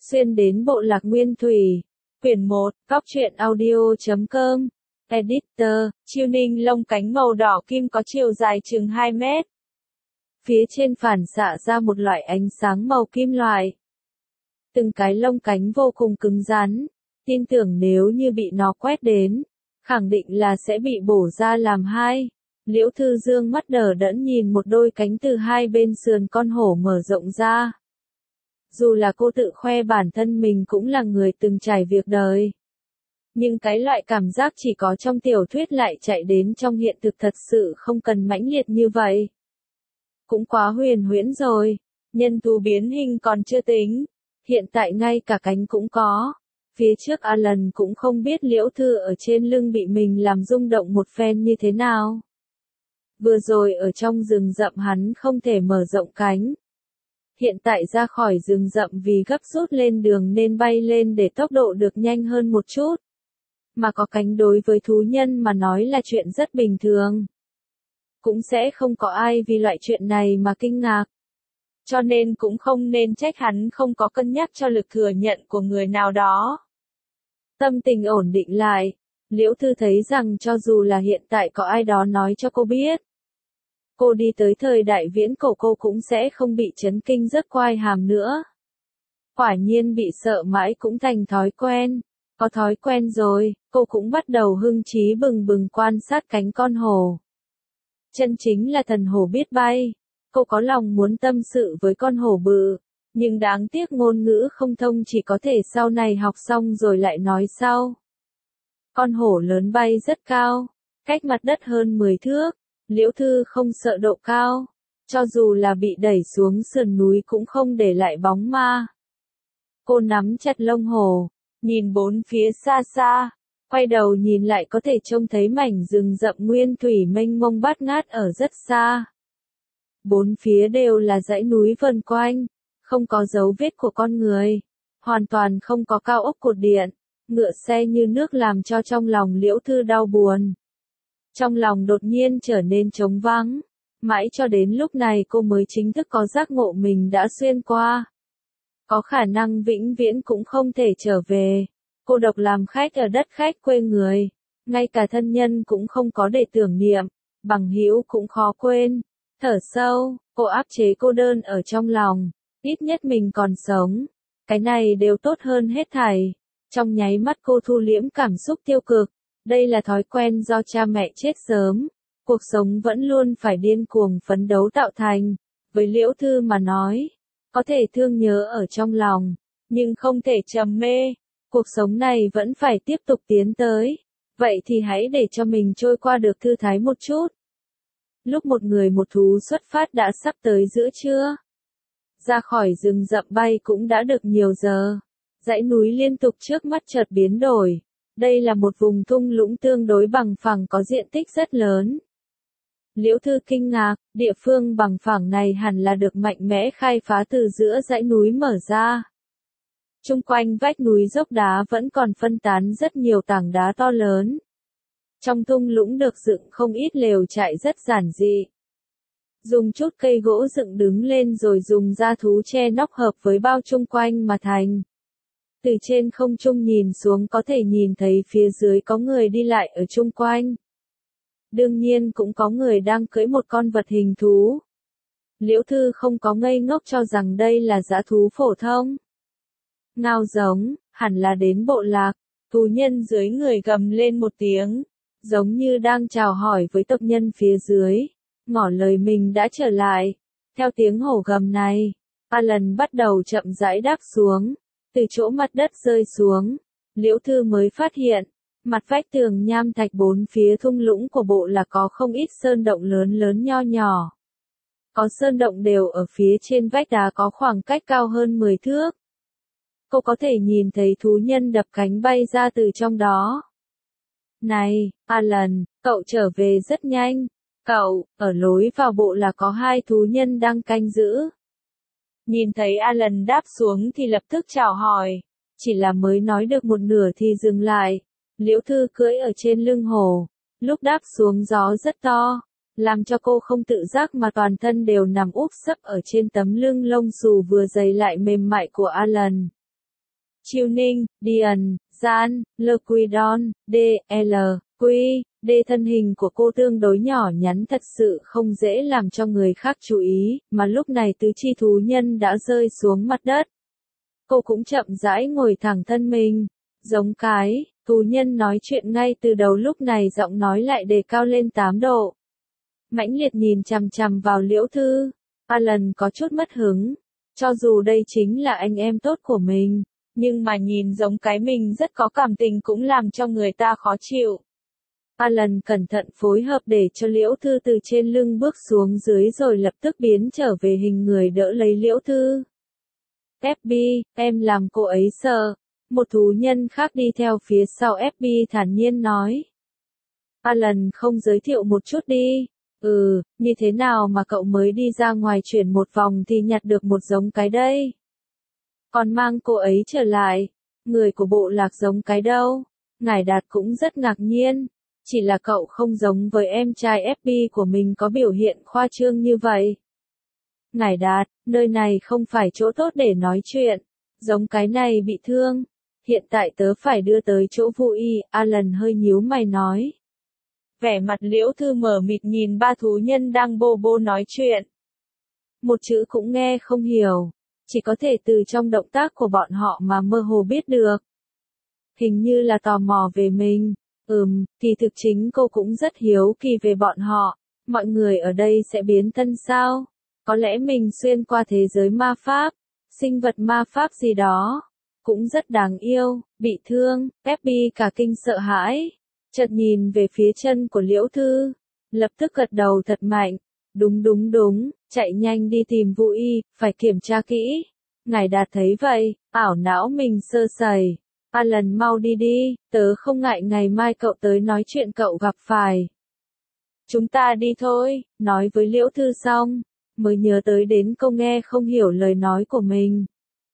Xuyên đến bộ lạc Nguyên Thủy. Quyển 1, Góc truyện audio.com. Editor, chiêu ninh lông cánh màu đỏ kim có chiều dài chừng 2 mét. Phía trên phản xạ ra một loại ánh sáng màu kim loại. Từng cái lông cánh vô cùng cứng rắn, tin tưởng nếu như bị nó quét đến, khẳng định là sẽ bị bổ ra làm hai. Liễu Thư Dương mắt đờ đẫn nhìn một đôi cánh từ hai bên sườn con hổ mở rộng ra. Dù là cô tự khoe bản thân mình cũng là người từng trải việc đời, nhưng cái loại cảm giác chỉ có trong tiểu thuyết lại chạy đến trong hiện thực thật sự không cần mãnh liệt như vậy. Cũng quá huyền huyễn rồi, nhân thú biến hình còn chưa tính, hiện tại ngay cả cánh cũng có. Phía trước Alan cũng không biết Liễu Thư ở trên lưng bị mình làm rung động một phen như thế nào. Vừa rồi ở trong rừng rậm hắn không thể mở rộng cánh. Hiện tại ra khỏi rừng rậm vì gấp rút lên đường nên bay lên để tốc độ được nhanh hơn một chút. Mà có cánh đối với thú nhân mà nói là chuyện rất bình thường. Cũng sẽ không có ai vì loại chuyện này mà kinh ngạc. Cho nên cũng không nên trách hắn không có cân nhắc cho lực thừa nhận của người nào đó. Tâm tình ổn định lại, Liễu Thư thấy rằng cho dù là hiện tại có ai đó nói cho cô biết, cô đi tới thời đại viễn cổ cô cũng sẽ không bị chấn kinh rớt quai hàm nữa. Quả nhiên bị sợ mãi cũng thành thói quen. Có thói quen rồi, cô cũng bắt đầu hưng trí bừng bừng quan sát cánh con hổ. Chân chính là thần hổ biết bay. Cô có lòng muốn tâm sự với con hổ bự, nhưng đáng tiếc ngôn ngữ không thông, chỉ có thể sau này học xong rồi lại nói sau. Con hổ lớn bay rất cao, cách mặt đất hơn 10 thước. Liễu Thư không sợ độ cao, cho dù là bị đẩy xuống sườn núi cũng không để lại bóng ma. Cô nắm chặt lông hổ, nhìn bốn phía xa xa, quay đầu nhìn lại có thể trông thấy mảnh rừng rậm nguyên thủy mênh mông bát ngát ở rất xa. Bốn phía đều là dãy núi vần quanh, không có dấu vết của con người, hoàn toàn không có cao ốc cột điện, ngựa xe như nước làm cho trong lòng Liễu Thư đau buồn. Trong lòng đột nhiên trở nên trống vắng, mãi cho đến lúc này cô mới chính thức có giác ngộ mình đã xuyên qua. Có khả năng vĩnh viễn cũng không thể trở về, cô độc làm khách ở đất khách quê người, ngay cả thân nhân cũng không có để tưởng niệm, bằng hữu cũng khó quên. Thở sâu, cô áp chế cô đơn ở trong lòng, ít nhất mình còn sống, cái này đều tốt hơn hết thảy. Trong nháy mắt cô thu liễm cảm xúc tiêu cực. Đây là thói quen do cha mẹ chết sớm, cuộc sống vẫn luôn phải điên cuồng phấn đấu tạo thành. Với Liễu Thư mà nói, có thể thương nhớ ở trong lòng, nhưng không thể trầm mê. Cuộc sống này vẫn phải tiếp tục tiến tới, vậy thì hãy để cho mình trôi qua được thư thái một chút. Lúc một người một thú xuất phát đã sắp tới giữa trưa. Ra khỏi rừng rậm bay cũng đã được nhiều giờ. Dãy núi liên tục trước mắt chợt biến đổi. Đây là một vùng thung lũng tương đối bằng phẳng có diện tích rất lớn. Liễu Thư kinh ngạc, địa phương bằng phẳng này hẳn là được mạnh mẽ khai phá từ giữa dãy núi mở ra. Chung quanh vách núi dốc đá vẫn còn phân tán rất nhiều tảng đá to lớn. Trong thung lũng được dựng không ít lều trại rất giản dị. Dùng chút cây gỗ dựng đứng lên rồi dùng da thú che nóc hợp với bao chung quanh mà thành. Từ trên không trung nhìn xuống có thể nhìn thấy phía dưới có người đi lại ở chung quanh. Đương nhiên cũng có người đang cưỡi một con vật hình thú. Liễu Thư không có ngây ngốc cho rằng đây là dã thú phổ thông. Ngao giống, hẳn là đến bộ lạc, thú nhân dưới người gầm lên một tiếng, giống như đang chào hỏi với tộc nhân phía dưới, ngỏ lời mình đã trở lại. Theo tiếng hổ gầm này, Alan bắt đầu chậm rãi đáp xuống. Từ chỗ mặt đất rơi xuống, Liễu Thư mới phát hiện, mặt vách tường nham thạch bốn phía thung lũng của bộ là có không ít sơn động lớn lớn nho nhỏ. Có sơn động đều ở phía trên vách đá có khoảng cách cao hơn 10 thước. Cô có thể nhìn thấy thú nhân đập cánh bay ra từ trong đó. Này, Alan, cậu trở về rất nhanh. Cậu, ở lối vào bộ là có hai thú nhân đang canh giữ. Nhìn thấy Alan đáp xuống thì lập tức chào hỏi, chỉ là mới nói được một nửa thì dừng lại. Liễu Thư cưỡi ở trên lưng hổ, lúc đáp xuống gió rất to, làm cho cô không tự giác mà toàn thân đều nằm úp sấp ở trên tấm lưng lông xù vừa dày lại mềm mại của Alan. Tuning, Dian, Gian, Lequidon, D, L, Q, D. Thân hình của cô tương đối nhỏ nhắn thật sự không dễ làm cho người khác chú ý, mà lúc này tứ chi thú nhân đã rơi xuống mặt đất. Cô cũng chậm rãi ngồi thẳng thân mình, giống cái, thú nhân nói chuyện ngay từ đầu lúc này giọng nói lại đề cao lên 8 độ. Mãnh liệt nhìn chằm chằm vào Liễu Thư, Alan có chút mất hứng, cho dù đây chính là anh em tốt của mình, nhưng mà nhìn giống cái mình rất có cảm tình cũng làm cho người ta khó chịu. Alan cẩn thận phối hợp để cho Liễu Thư từ trên lưng bước xuống dưới rồi lập tức biến trở về hình người đỡ lấy Liễu Thư. FB, em làm cô ấy sợ. Một thú nhân khác đi theo phía sau FB thản nhiên nói. Alan không giới thiệu một chút đi. Như thế nào mà cậu mới đi ra ngoài chuyển một vòng thì nhặt được một giống cái đây? Còn mang cô ấy trở lại, người của bộ lạc giống cái đâu? Ngải Đạt cũng rất ngạc nhiên, chỉ là cậu không giống với em trai FB của mình có biểu hiện khoa trương như vậy. Ngải Đạt, nơi này không phải chỗ tốt để nói chuyện, giống cái này bị thương, hiện tại tớ phải đưa tới chỗ Vu Y, Alan hơi nhíu mày nói. Vẻ mặt Liễu Thư mờ mịt nhìn ba thú nhân đang bô bô nói chuyện. Một chữ cũng nghe không hiểu, chỉ có thể từ trong động tác của bọn họ mà mơ hồ biết được. Hình như là tò mò về mình, kỳ thực chính cô cũng rất hiếu kỳ về bọn họ, mọi người ở đây sẽ biến thân sao? Có lẽ mình xuyên qua thế giới ma pháp, sinh vật ma pháp gì đó, cũng rất đáng yêu, bị thương, FB cả kinh sợ hãi. Chợt nhìn về phía chân của Liễu Thư, lập tức gật đầu thật mạnh, đúng, chạy nhanh đi tìm Vu Y, phải kiểm tra kỹ. Ngải Đạt thấy vậy, ảo não mình sơ sẩy. Alan mau đi, tớ không ngại ngày mai cậu tới nói chuyện cậu gặp phải. Chúng ta đi thôi, nói với Liễu Thư xong, mới nhớ tới đến câu nghe không hiểu lời nói của mình.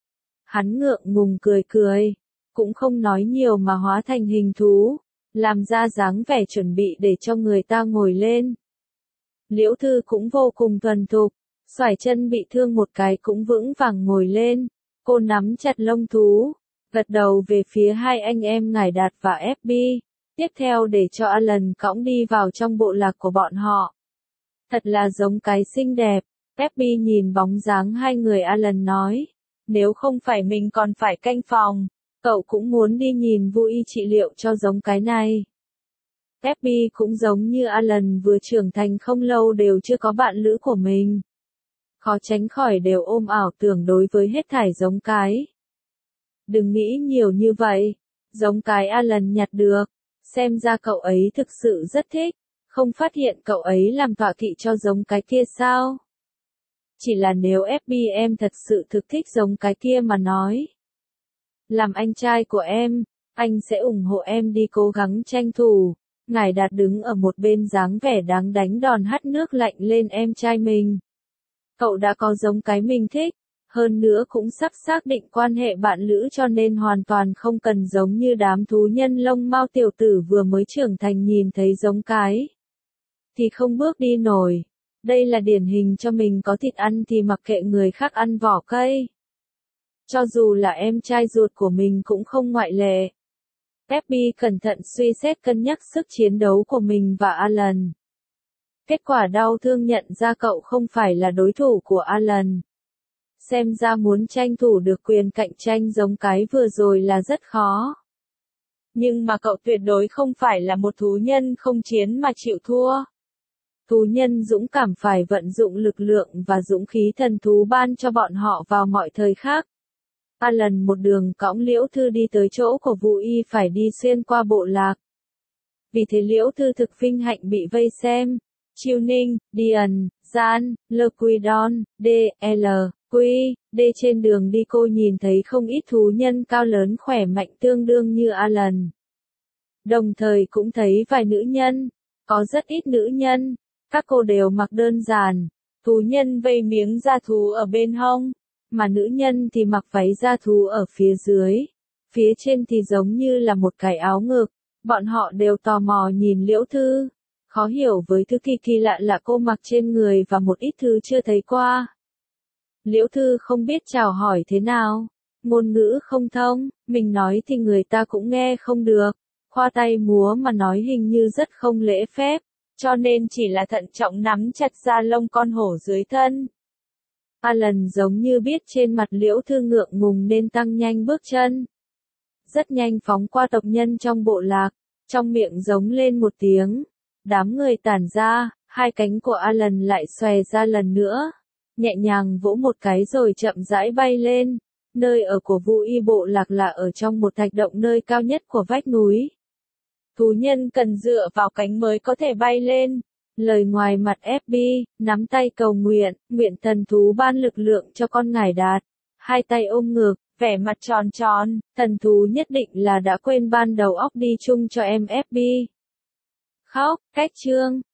Hắn ngượng ngùng cười, cũng không nói nhiều mà hóa thành hình thú, làm ra dáng vẻ chuẩn bị để cho người ta ngồi lên. Liễu Thư cũng vô cùng thuần thục, xoải chân bị thương một cái cũng vững vàng ngồi lên, cô nắm chặt lông thú, gật đầu về phía hai anh em Ngải Đạt và FB, tiếp theo để cho Alan cõng đi vào trong bộ lạc của bọn họ. Thật là giống cái xinh đẹp, FB nhìn bóng dáng hai người Alan nói, nếu không phải mình còn phải canh phòng, cậu cũng muốn đi nhìn Vu Y trị liệu cho giống cái này. FB cũng giống như Alan vừa trưởng thành không lâu đều chưa có bạn lữ của mình. Khó tránh khỏi đều ôm ảo tưởng đối với hết thảy giống cái. Đừng nghĩ nhiều như vậy, giống cái Alan nhặt được, xem ra cậu ấy thực sự rất thích, không phát hiện cậu ấy làm tọa kỵ cho giống cái kia sao? Chỉ là nếu FB em thật sự thực thích giống cái kia mà nói. Làm anh trai của em, anh sẽ ủng hộ em đi cố gắng tranh thủ. Ngải Đạt đứng ở một bên dáng vẻ đáng đánh đòn hắt nước lạnh lên em trai mình. Cậu đã có giống cái mình thích, hơn nữa cũng sắp xác định quan hệ bạn lữ cho nên hoàn toàn không cần giống như đám thú nhân lông mao tiểu tử vừa mới trưởng thành nhìn thấy giống cái. Thì không bước đi nổi. Đây là điển hình cho mình có thịt ăn thì mặc kệ người khác ăn vỏ cây. Cho dù là em trai ruột của mình cũng không ngoại lệ. FB cẩn thận suy xét cân nhắc sức chiến đấu của mình và Alan. Kết quả đau thương nhận ra cậu không phải là đối thủ của Alan. Xem ra muốn tranh thủ được quyền cạnh tranh giống cái vừa rồi là rất khó. Nhưng mà cậu tuyệt đối không phải là một thú nhân không chiến mà chịu thua. Thú nhân dũng cảm phải vận dụng lực lượng và dũng khí thần thú ban cho bọn họ vào mọi thời khắc. Alan một đường cõng Liễu Thư đi tới chỗ của Vu Y phải đi xuyên qua bộ lạc. Vì thế Liễu Thư thực vinh hạnh bị vây xem. Tuning, Dian, Gian, Lequidon, D, L, Q, D trên đường đi cô nhìn thấy không ít thú nhân cao lớn khỏe mạnh tương đương như Alan. Đồng thời cũng thấy vài nữ nhân, có rất ít nữ nhân, các cô đều mặc đơn giản, thú nhân vây miếng da thú ở bên hông, mà nữ nhân thì mặc váy da thú ở phía dưới, phía trên thì giống như là một cái áo ngực, bọn họ đều tò mò nhìn Liễu Thư, khó hiểu với thứ kỳ lạ là cô mặc trên người và một ít thứ chưa thấy qua. Liễu Thư không biết chào hỏi thế nào, ngôn ngữ không thông, mình nói thì người ta cũng nghe không được, khoa tay múa mà nói hình như rất không lễ phép, cho nên chỉ là thận trọng nắm chặt da lông con hổ dưới thân. Alan giống như biết trên mặt Liễu Thư ngượng ngùng nên tăng nhanh bước chân. Rất nhanh phóng qua tộc nhân trong bộ lạc, trong miệng giống lên một tiếng. Đám người tản ra, hai cánh của Alan lại xòe ra lần nữa. Nhẹ nhàng vỗ một cái rồi chậm rãi bay lên. Nơi ở của Vu Y bộ lạc là ở trong một thạch động nơi cao nhất của vách núi. Thú nhân cần dựa vào cánh mới có thể bay lên. Lời ngoài mặt FB, nắm tay cầu nguyện, nguyện thần thú ban lực lượng cho con ngải đạt. Hai tay ôm ngực, vẻ mặt tròn tròn, thần thú nhất định là đã quên ban đầu óc đi chung cho em FB. Khóc, cách chương.